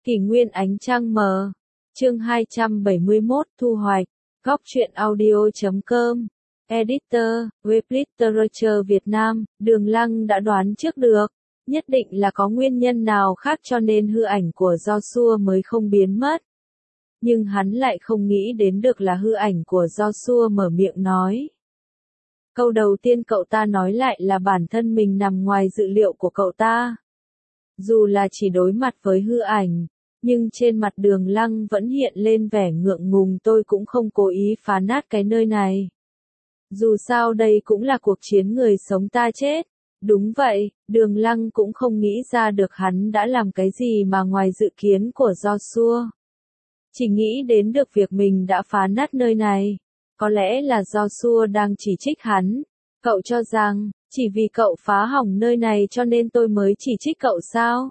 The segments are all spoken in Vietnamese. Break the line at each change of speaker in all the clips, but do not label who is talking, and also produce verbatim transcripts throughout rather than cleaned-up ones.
Kỷ nguyên ánh trăng mờ. Chương hai trăm bảy mươi mốt thu hoạch. Góc truyện audio chấm com. Editor, web literature Việt Nam, Đường Lăng đã đoán trước được. Nhất định là có nguyên nhân nào khác cho nên hư ảnh của Joshua mới không biến mất. Nhưng hắn lại không nghĩ đến được là hư ảnh của Joshua mở miệng nói. Câu đầu tiên cậu ta nói lại là bản thân mình nằm ngoài dự liệu của cậu ta. Dù là chỉ đối mặt với hư ảnh, nhưng trên mặt Đường Lăng vẫn hiện lên vẻ ngượng ngùng, tôi cũng không cố ý phá nát cái nơi này. Dù sao đây cũng là cuộc chiến người sống ta chết. Đúng vậy, Đường Lăng cũng không nghĩ ra được hắn đã làm cái gì mà ngoài dự kiến của Joshua. Chỉ nghĩ đến được việc mình đã phá nát nơi này. Có lẽ là Joshua đang chỉ trích hắn. Cậu cho rằng, chỉ vì cậu phá hỏng nơi này cho nên tôi mới chỉ trích cậu sao?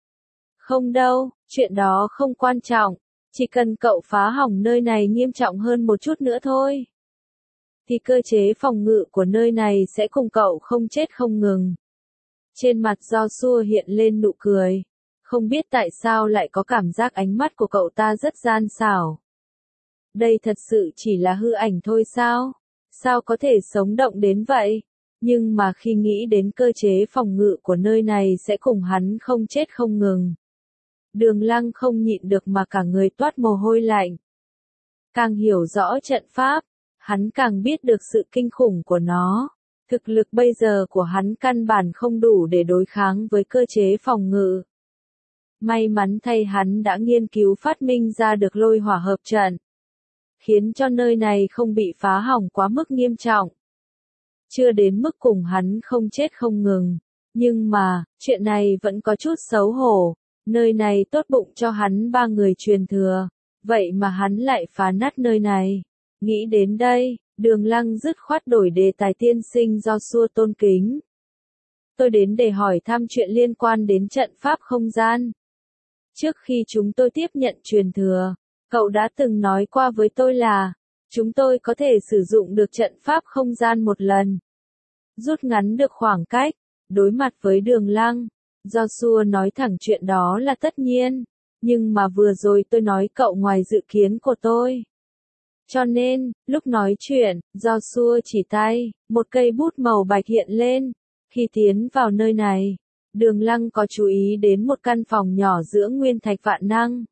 Không đâu, chuyện đó không quan trọng. Chỉ cần cậu phá hỏng nơi này nghiêm trọng hơn một chút nữa thôi, thì cơ chế phòng ngự của nơi này sẽ cùng cậu không chết không ngừng. Trên mặt Joshua hiện lên nụ cười. Không biết tại sao lại có cảm giác ánh mắt của cậu ta rất gian xảo. Đây thật sự chỉ là hư ảnh thôi sao? Sao có thể sống động đến vậy? Nhưng mà khi nghĩ đến cơ chế phòng ngự của nơi này sẽ cùng hắn không chết không ngừng, Đường Lăng không nhịn được mà cả người toát mồ hôi lạnh. Càng hiểu rõ trận pháp, hắn càng biết được sự kinh khủng của nó. Thực lực bây giờ của hắn căn bản không đủ để đối kháng với cơ chế phòng ngự. May mắn thay hắn đã nghiên cứu phát minh ra được lôi hỏa hợp trận, khiến cho nơi này không bị phá hỏng quá mức nghiêm trọng. Chưa đến mức cùng hắn không chết không ngừng, nhưng mà, chuyện này vẫn có chút xấu hổ. Nơi này tốt bụng cho hắn ba người truyền thừa, vậy mà hắn lại phá nát nơi này. Nghĩ đến đây, Đường Lăng dứt khoát đổi đề tài. Tiên sinh Joshua tôn kính. Tôi đến để hỏi thăm chuyện liên quan đến trận pháp không gian. Trước khi chúng tôi tiếp nhận truyền thừa, cậu đã từng nói qua với tôi là, chúng tôi có thể sử dụng được trận pháp không gian một lần, rút ngắn được khoảng cách. Đối mặt với Đường Lăng, Joshua nói thẳng chuyện đó là tất nhiên, nhưng mà vừa rồi tôi nói cậu ngoài dự kiến của tôi. Cho nên, lúc nói chuyện, Joshua chỉ tay, một cây bút màu bạch hiện lên. Khi tiến vào nơi này, Đường Lăng có chú ý đến một căn phòng nhỏ giữa nguyên thạch vạn năng.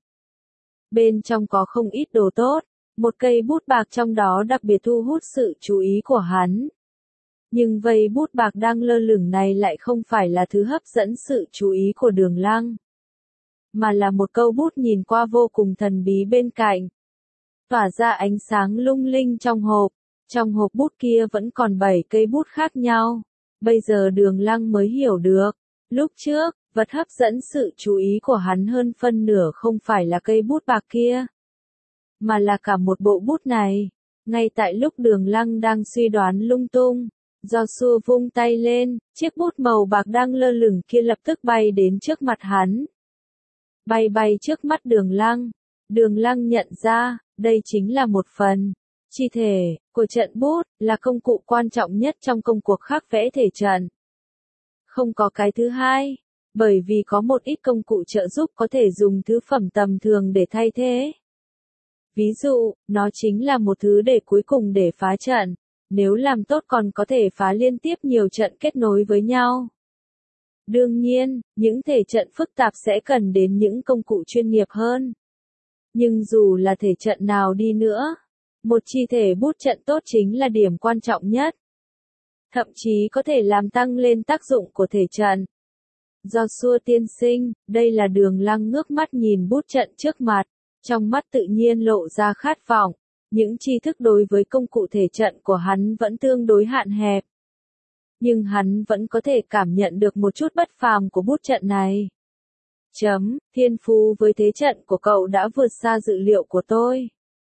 Bên trong có không ít đồ tốt, một cây bút bạc trong đó đặc biệt thu hút sự chú ý của hắn. Nhưng vây bút bạc đang lơ lửng này lại không phải là thứ hấp dẫn sự chú ý của Đường Lăng, mà là một câu bút nhìn qua vô cùng thần bí bên cạnh, tỏa ra ánh sáng lung linh trong hộp. Trong hộp bút kia vẫn còn bảy cây bút khác nhau. Bây giờ Đường Lăng mới hiểu được, lúc trước, vật hấp dẫn sự chú ý của hắn hơn phân nửa không phải là cây bút bạc kia, mà là cả một bộ bút này. Ngay tại lúc Đường Lăng đang suy đoán lung tung, Joshua vung tay lên, chiếc bút màu bạc đang lơ lửng kia lập tức bay đến trước mặt hắn. Bay bay trước mắt Đường Lăng. Đường Lăng nhận ra, đây chính là một phần chi thể của trận bút, là công cụ quan trọng nhất trong công cuộc khắc vẽ thể trận. Không có cái thứ hai, bởi vì có một ít công cụ trợ giúp có thể dùng thứ phẩm tầm thường để thay thế. Ví dụ, nó chính là một thứ để cuối cùng để phá trận. Nếu làm tốt còn có thể phá liên tiếp nhiều trận kết nối với nhau. Đương nhiên, những thể trận phức tạp sẽ cần đến những công cụ chuyên nghiệp hơn. Nhưng dù là thể trận nào đi nữa, một chi thể bút trận tốt chính là điểm quan trọng nhất. Thậm chí có thể làm tăng lên tác dụng của thể trận. Joshua tiên sinh, đây là Đường Lăng ngước mắt nhìn bút trận trước mặt, trong mắt tự nhiên lộ ra khát vọng. Những tri thức đối với công cụ thể trận của hắn vẫn tương đối hạn hẹp, nhưng hắn vẫn có thể cảm nhận được một chút bất phàm của bút trận này. Chấm, thiên phú với thế trận của cậu đã vượt xa dự liệu của tôi.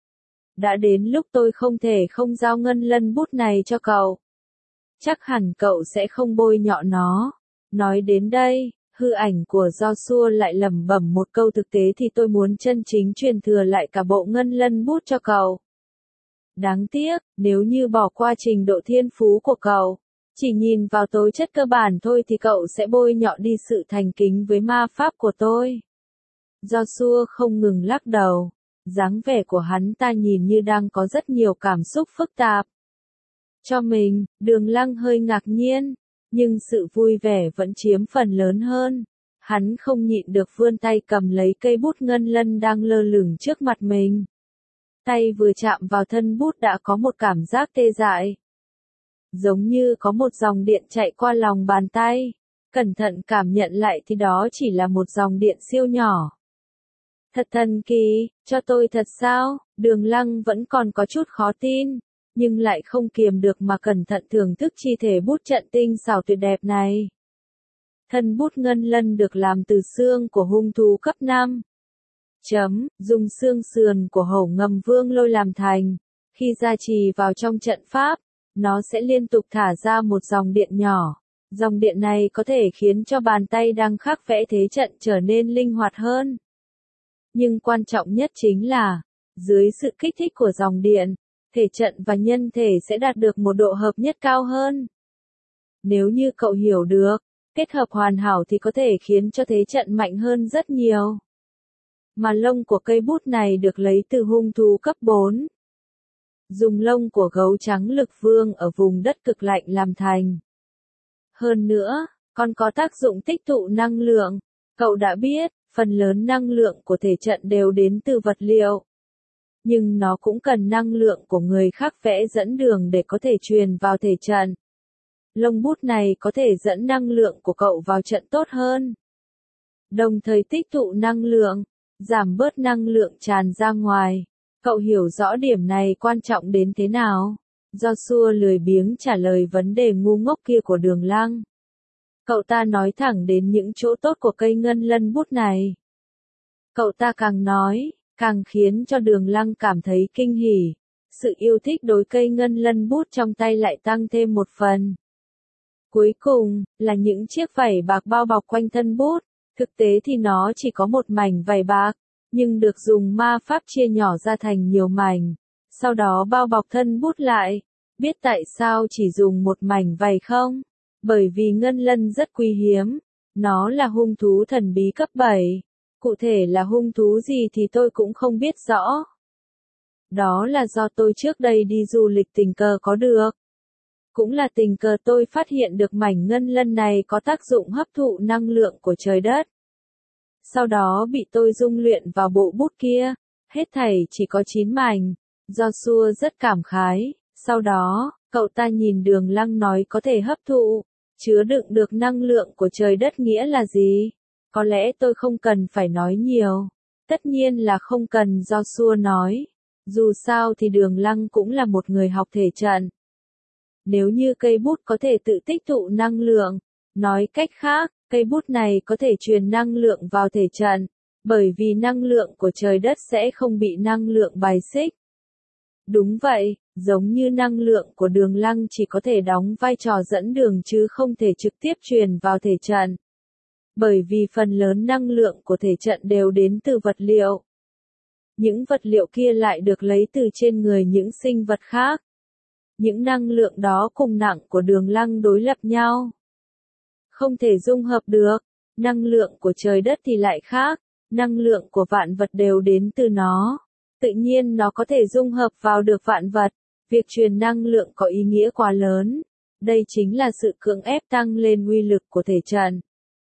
Đã đến lúc tôi không thể không giao ngân lân bút này cho cậu. Chắc hẳn cậu sẽ không bôi nhọ nó. Nói đến đây, hư ảnh của Joshua lại lẩm bẩm một câu. Thực tế thì tôi muốn chân chính truyền thừa lại cả bộ ngân lân bút cho cậu. Đáng tiếc, nếu như bỏ qua trình độ thiên phú của cậu, chỉ nhìn vào tố chất cơ bản thôi thì cậu sẽ bôi nhọ đi sự thành kính với ma pháp của tôi. Joshua không ngừng lắc đầu. Dáng vẻ của hắn ta nhìn như đang có rất nhiều cảm xúc phức tạp. Cho mình, Đường Lăng hơi ngạc nhiên, nhưng sự vui vẻ vẫn chiếm phần lớn hơn. Hắn không nhịn được vươn tay cầm lấy cây bút ngân lân đang lơ lửng trước mặt mình. Tay vừa chạm vào thân bút đã có một cảm giác tê dại. Giống như có một dòng điện chạy qua lòng bàn tay. Cẩn thận cảm nhận lại thì đó chỉ là một dòng điện siêu nhỏ. Thật thần kỳ, cho tôi thật sao? Đường Lăng vẫn còn có chút khó tin, nhưng lại không kiềm được mà cẩn thận thưởng thức chi thể bút trận tinh xảo tuyệt đẹp này. Thân bút ngân lân được làm từ xương của hung thú cấp năm. Chấm, dùng xương sườn của hổ ngầm vương lôi làm thành. Khi gia trì vào trong trận pháp, nó sẽ liên tục thả ra một dòng điện nhỏ. Dòng điện này có thể khiến cho bàn tay đang khắc vẽ thế trận trở nên linh hoạt hơn. Nhưng quan trọng nhất chính là, dưới sự kích thích của dòng điện, thể trận và nhân thể sẽ đạt được một độ hợp nhất cao hơn. Nếu như cậu hiểu được, kết hợp hoàn hảo thì có thể khiến cho thế trận mạnh hơn rất nhiều. Mà lông của cây bút này được lấy từ hung thú cấp bốn. Dùng lông của gấu trắng lực vương ở vùng đất cực lạnh làm thành. Hơn nữa, còn có tác dụng tích tụ năng lượng. Cậu đã biết, phần lớn năng lượng của thể trận đều đến từ vật liệu. Nhưng nó cũng cần năng lượng của người khác vẽ dẫn đường để có thể truyền vào thể trận. Lông bút này có thể dẫn năng lượng của cậu vào trận tốt hơn. Đồng thời tích tụ năng lượng, giảm bớt năng lượng tràn ra ngoài. Cậu hiểu rõ điểm này quan trọng đến thế nào? Joshua lười biếng trả lời vấn đề ngu ngốc kia của Đường Lăng. Cậu ta nói thẳng đến những chỗ tốt của cây ngân lân bút này. Cậu ta càng nói, càng khiến cho Đường Lăng cảm thấy kinh hỉ. Sự yêu thích đối cây ngân lân bút trong tay lại tăng thêm một phần. Cuối cùng, là những chiếc vảy bạc bao bọc quanh thân bút. Thực tế thì nó chỉ có một mảnh vảy bạc, nhưng được dùng ma pháp chia nhỏ ra thành nhiều mảnh. Sau đó bao bọc thân bút lại. Biết tại sao chỉ dùng một mảnh vảy không? Bởi vì ngân lân rất quý hiếm. Nó là hung thú thần bí cấp bảy. Cụ thể là hung thú gì thì tôi cũng không biết rõ. Đó là do tôi trước đây đi du lịch tình cờ có được. Cũng là tình cờ tôi phát hiện được mảnh ngân lân này có tác dụng hấp thụ năng lượng của trời đất. Sau đó bị tôi dung luyện vào bộ bút kia. Hết thảy chỉ có chín mảnh. Joshua rất cảm khái. Sau đó, cậu ta nhìn Đường Lăng nói có thể hấp thụ, chứa đựng được năng lượng của trời đất nghĩa là gì? Có lẽ tôi không cần phải nói nhiều. Tất nhiên là không cần, Joshua nói. Dù sao thì Đường Lăng cũng là một người học thể trận. Nếu như cây bút có thể tự tích tụ năng lượng, nói cách khác, cây bút này có thể truyền năng lượng vào thể trận, bởi vì năng lượng của trời đất sẽ không bị năng lượng bài xích. Đúng vậy, giống như năng lượng của Đường Lăng chỉ có thể đóng vai trò dẫn đường chứ không thể trực tiếp truyền vào thể trận. Bởi vì phần lớn năng lượng của thể trận đều đến từ vật liệu. Những vật liệu kia lại được lấy từ trên người những sinh vật khác. Những năng lượng đó cùng nặng của Đường Lăng đối lập nhau. Không thể dung hợp được. Năng lượng của trời đất thì lại khác. Năng lượng của vạn vật đều đến từ nó. Tự nhiên nó có thể dung hợp vào được vạn vật. Việc truyền năng lượng có ý nghĩa quá lớn. Đây chính là sự cưỡng ép tăng lên uy lực của thể trận.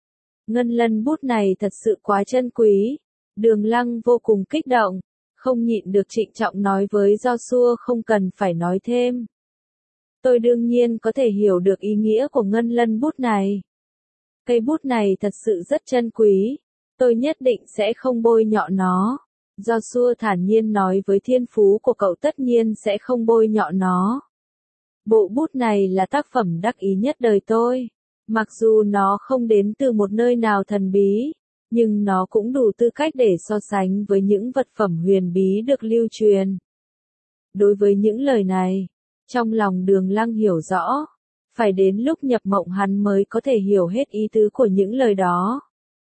Ngân lân bút này thật sự quá chân quý. Đường Lăng vô cùng kích động. Không nhịn được trịnh trọng nói với Joshua không cần phải nói thêm. Tôi đương nhiên có thể hiểu được ý nghĩa của ngân lân bút này. Cây bút này thật sự rất chân quý. Tôi nhất định sẽ không bôi nhọ nó. Joshua thản nhiên nói với thiên phú của cậu tất nhiên sẽ không bôi nhọ nó. Bộ bút này là tác phẩm đắc ý nhất đời tôi. Mặc dù nó không đến từ một nơi nào thần bí, nhưng nó cũng đủ tư cách để so sánh với những vật phẩm huyền bí được lưu truyền. Đối với những lời này, trong lòng Đường Lăng hiểu rõ, phải đến lúc nhập mộng hắn mới có thể hiểu hết ý tứ của những lời đó.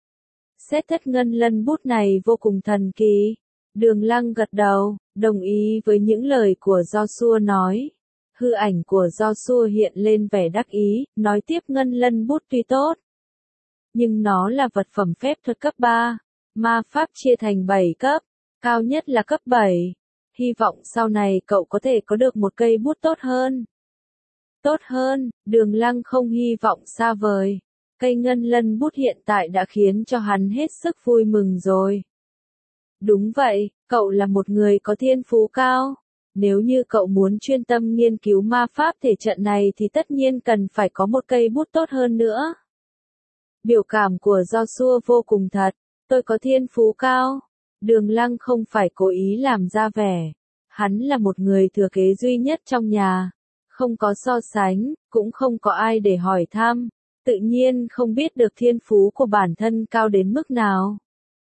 Xét thất ngân lân bút này vô cùng thần kỳ. Đường Lăng gật đầu, đồng ý với những lời của Joshua nói. Hư ảnh của Joshua hiện lên vẻ đắc ý, nói tiếp ngân lân bút tuy tốt. Nhưng nó là vật phẩm phép thuật cấp ba. Ma pháp chia thành bảy cấp, cao nhất là cấp bảy. Hy vọng sau này cậu có thể có được một cây bút tốt hơn. Tốt hơn, Đường Lăng không hy vọng xa vời. Cây ngân lân bút hiện tại đã khiến cho hắn hết sức vui mừng rồi. Đúng vậy, cậu là một người có thiên phú cao. Nếu như cậu muốn chuyên tâm nghiên cứu ma pháp thể trận này thì tất nhiên cần phải có một cây bút tốt hơn nữa. Biểu cảm của Joshua vô cùng thật. Tôi có thiên phú cao. Đường Lăng không phải cố ý làm ra vẻ. Hắn là một người thừa kế duy nhất trong nhà. Không có so sánh, cũng không có ai để hỏi thăm. Tự nhiên không biết được thiên phú của bản thân cao đến mức nào.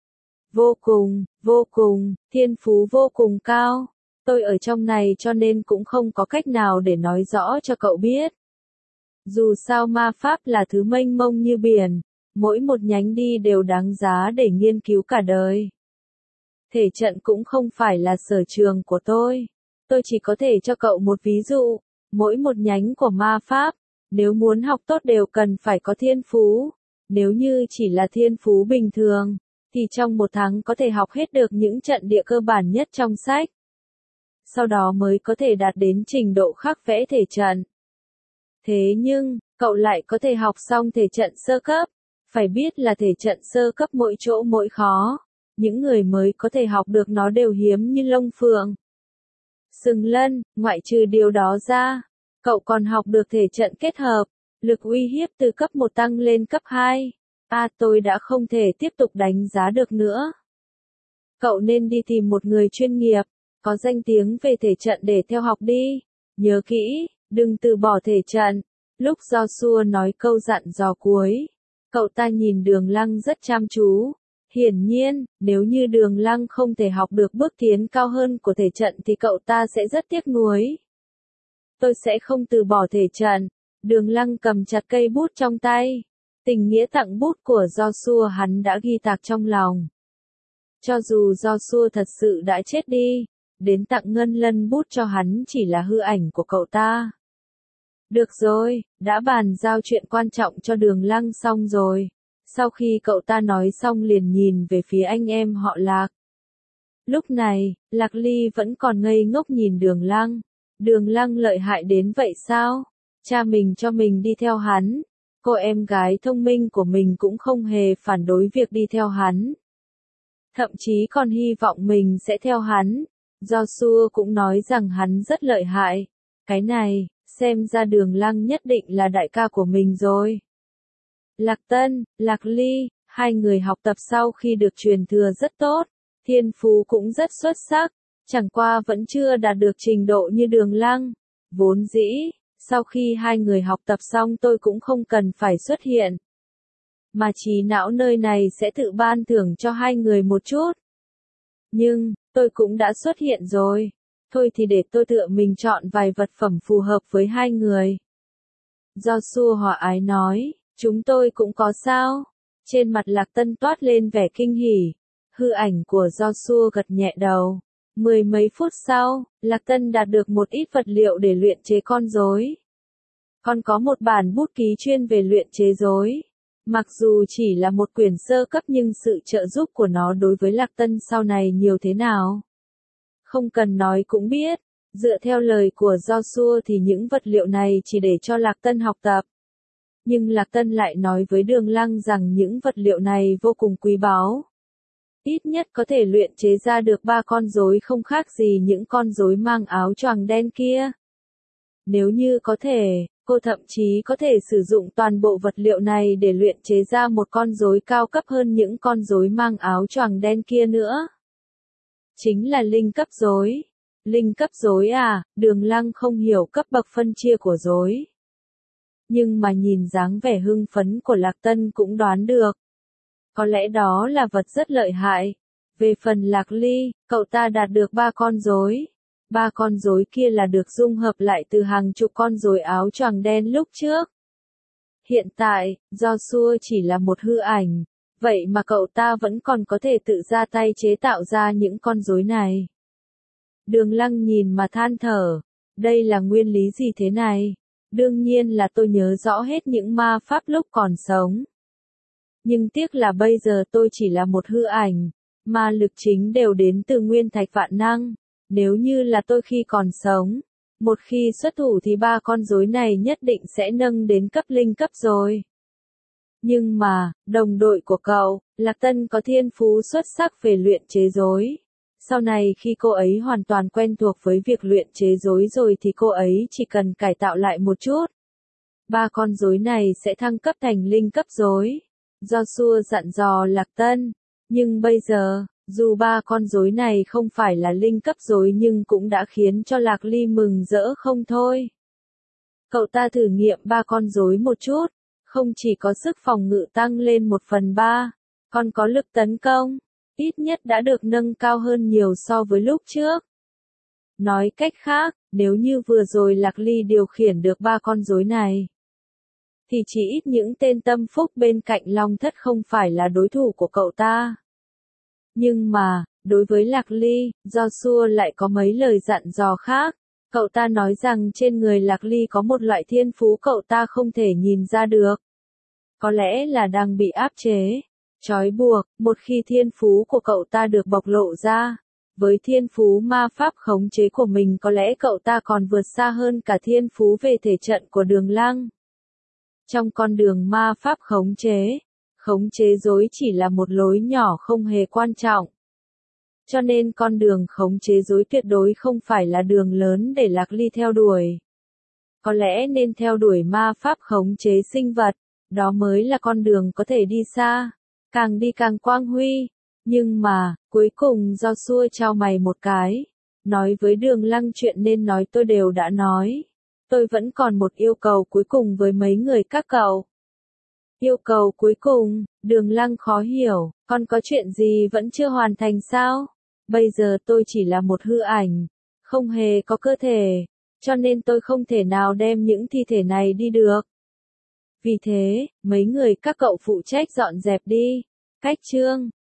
Vô cùng, vô cùng, thiên phú vô cùng cao. Tôi ở trong này cho nên cũng không có cách nào để nói rõ cho cậu biết. Dù sao ma pháp là thứ mênh mông như biển, mỗi một nhánh đi đều đáng giá để nghiên cứu cả đời. Thể trận cũng không phải là sở trường của tôi. Tôi chỉ có thể cho cậu một ví dụ, mỗi một nhánh của ma pháp, nếu muốn học tốt đều cần phải có thiên phú. Nếu như chỉ là thiên phú bình thường, thì trong một tháng có thể học hết được những trận địa cơ bản nhất trong sách. Sau đó mới có thể đạt đến trình độ khắc vẽ thể trận. Thế nhưng, cậu lại có thể học xong thể trận sơ cấp. Phải biết là thể trận sơ cấp mỗi chỗ mỗi khó. Những người mới có thể học được nó đều hiếm như lông phượng. Sừng lân, ngoại trừ điều đó ra, cậu còn học được thể trận kết hợp, lực uy hiếp từ cấp một tăng lên cấp hai. À, tôi đã không thể tiếp tục đánh giá được nữa. Cậu nên đi tìm một người chuyên nghiệp, có danh tiếng về thể trận để theo học đi. Nhớ kỹ, đừng từ bỏ thể trận. Lúc Joshua nói câu dặn dò cuối, cậu ta nhìn Đường Lăng rất chăm chú. Hiển nhiên, nếu như Đường Lăng không thể học được bước tiến cao hơn của thể trận thì cậu ta sẽ rất tiếc nuối. Tôi sẽ không từ bỏ thể trận. Đường Lăng cầm chặt cây bút trong tay. Tình nghĩa tặng bút của Joshua hắn đã ghi tạc trong lòng. Cho dù Joshua thật sự đã chết đi, đến tặng ngân lân bút cho hắn chỉ là hư ảnh của cậu ta. Được rồi, đã bàn giao chuyện quan trọng cho Đường Lăng xong rồi. Sau khi cậu ta nói xong liền nhìn về phía anh em họ Lạc. Lúc này, Lạc Ly vẫn còn ngây ngốc nhìn Đường Lăng. Đường Lăng lợi hại đến vậy sao? Cha mình cho mình đi theo hắn. Cô em gái thông minh của mình cũng không hề phản đối việc đi theo hắn. Thậm chí còn hy vọng mình sẽ theo hắn. Joshua cũng nói rằng hắn rất lợi hại. Cái này, xem ra Đường Lăng nhất định là đại ca của mình rồi. Lạc Tân, Lạc Ly, hai người học tập sau khi được truyền thừa rất tốt, thiên phú cũng rất xuất sắc, chẳng qua vẫn chưa đạt được trình độ như Đường Lăng. Vốn dĩ, sau khi hai người học tập xong tôi cũng không cần phải xuất hiện. Mà trí não nơi này sẽ tự ban thưởng cho hai người một chút. Nhưng, tôi cũng đã xuất hiện rồi. Thôi thì để tôi tự mình chọn vài vật phẩm phù hợp với hai người. Joshua hòa ái nói. Chúng tôi cũng có sao? Trên mặt Lạc Tân toát lên vẻ kinh hỉ. Hư ảnh của Joshua gật nhẹ đầu. Mười mấy phút sau, Lạc Tân đạt được một ít vật liệu để luyện chế con rối. Còn có một bản bút ký chuyên về luyện chế rối. Mặc dù chỉ là một quyển sơ cấp nhưng sự trợ giúp của nó đối với Lạc Tân sau này nhiều thế nào. Không cần nói cũng biết, dựa theo lời của Joshua thì những vật liệu này chỉ để cho Lạc Tân học tập. Nhưng Lạc Tân lại nói với Đường Lăng rằng những vật liệu này vô cùng quý báu. Ít nhất có thể luyện chế ra được ba con rối không khác gì những con rối mang áo choàng đen kia. Nếu như có thể, cô thậm chí có thể sử dụng toàn bộ vật liệu này để luyện chế ra một con rối cao cấp hơn những con rối mang áo choàng đen kia nữa. Chính là linh cấp rối. Linh cấp rối à? Đường Lăng không hiểu cấp bậc phân chia của rối. Nhưng mà nhìn dáng vẻ hưng phấn của Lạc Tân cũng đoán được. Có lẽ đó là vật rất lợi hại. Về phần Lạc Ly, cậu ta đạt được ba con rối. Ba con rối kia là được dung hợp lại từ hàng chục con rối áo choàng đen lúc trước. Hiện tại, Joshua chỉ là một hư ảnh. Vậy mà cậu ta vẫn còn có thể tự ra tay chế tạo ra những con rối này. Đường Lăng nhìn mà than thở. Đây là nguyên lý gì thế này? Đương nhiên là tôi nhớ rõ hết những ma pháp lúc còn sống. Nhưng tiếc là bây giờ tôi chỉ là một hư ảnh, ma lực chính đều đến từ nguyên thạch vạn năng. Nếu như là tôi khi còn sống, một khi xuất thủ thì ba con rối này nhất định sẽ nâng đến cấp linh cấp rồi. Nhưng mà, đồng đội của cậu, Lạc Tân có thiên phú xuất sắc về luyện chế rối. Sau này khi cô ấy hoàn toàn quen thuộc với việc luyện chế rối rồi thì cô ấy chỉ cần cải tạo lại một chút. Ba con rối này sẽ thăng cấp thành linh cấp rối. Joshua dặn dò Lạc Tân. Nhưng bây giờ, dù ba con rối này không phải là linh cấp rối nhưng cũng đã khiến cho Lạc Ly mừng rỡ không thôi. Cậu ta thử nghiệm ba con rối một chút, không chỉ có sức phòng ngự tăng lên một phần ba, còn có lực tấn công, ít nhất đã được nâng cao hơn nhiều so với lúc trước. Nói cách khác, nếu như vừa rồi Lạc Ly điều khiển được ba con rối này, thì chỉ ít những tên tâm phúc bên cạnh Long Thất không phải là đối thủ của cậu ta. Nhưng mà, đối với Lạc Ly, Joshua lại có mấy lời dặn dò khác. Cậu ta nói rằng trên người Lạc Ly có một loại thiên phú cậu ta không thể nhìn ra được. Có lẽ là đang bị áp chế, trói buộc, một khi thiên phú của cậu ta được bộc lộ ra. Với thiên phú ma pháp khống chế của mình có lẽ cậu ta còn vượt xa hơn cả thiên phú về thể trận của Đường Lăng. Trong con đường ma pháp khống chế, khống chế rối chỉ là một lối nhỏ không hề quan trọng. Cho nên con đường khống chế rối tuyệt đối không phải là đường lớn để Lạc Ly theo đuổi. Có lẽ nên theo đuổi ma pháp khống chế sinh vật, đó mới là con đường có thể đi xa, càng đi càng quang huy. Nhưng mà, cuối cùng Joshua chau mày một cái, nói với Đường Lăng chuyện nên nói tôi đều đã nói. Tôi vẫn còn một yêu cầu cuối cùng với mấy người các cậu. Yêu cầu cuối cùng, Đường Lăng khó hiểu, còn có chuyện gì vẫn chưa hoàn thành sao? Bây giờ tôi chỉ là một hư ảnh, không hề có cơ thể, cho nên tôi không thể nào đem những thi thể này đi được. Vì thế, mấy người các cậu phụ trách dọn dẹp đi. Cách chương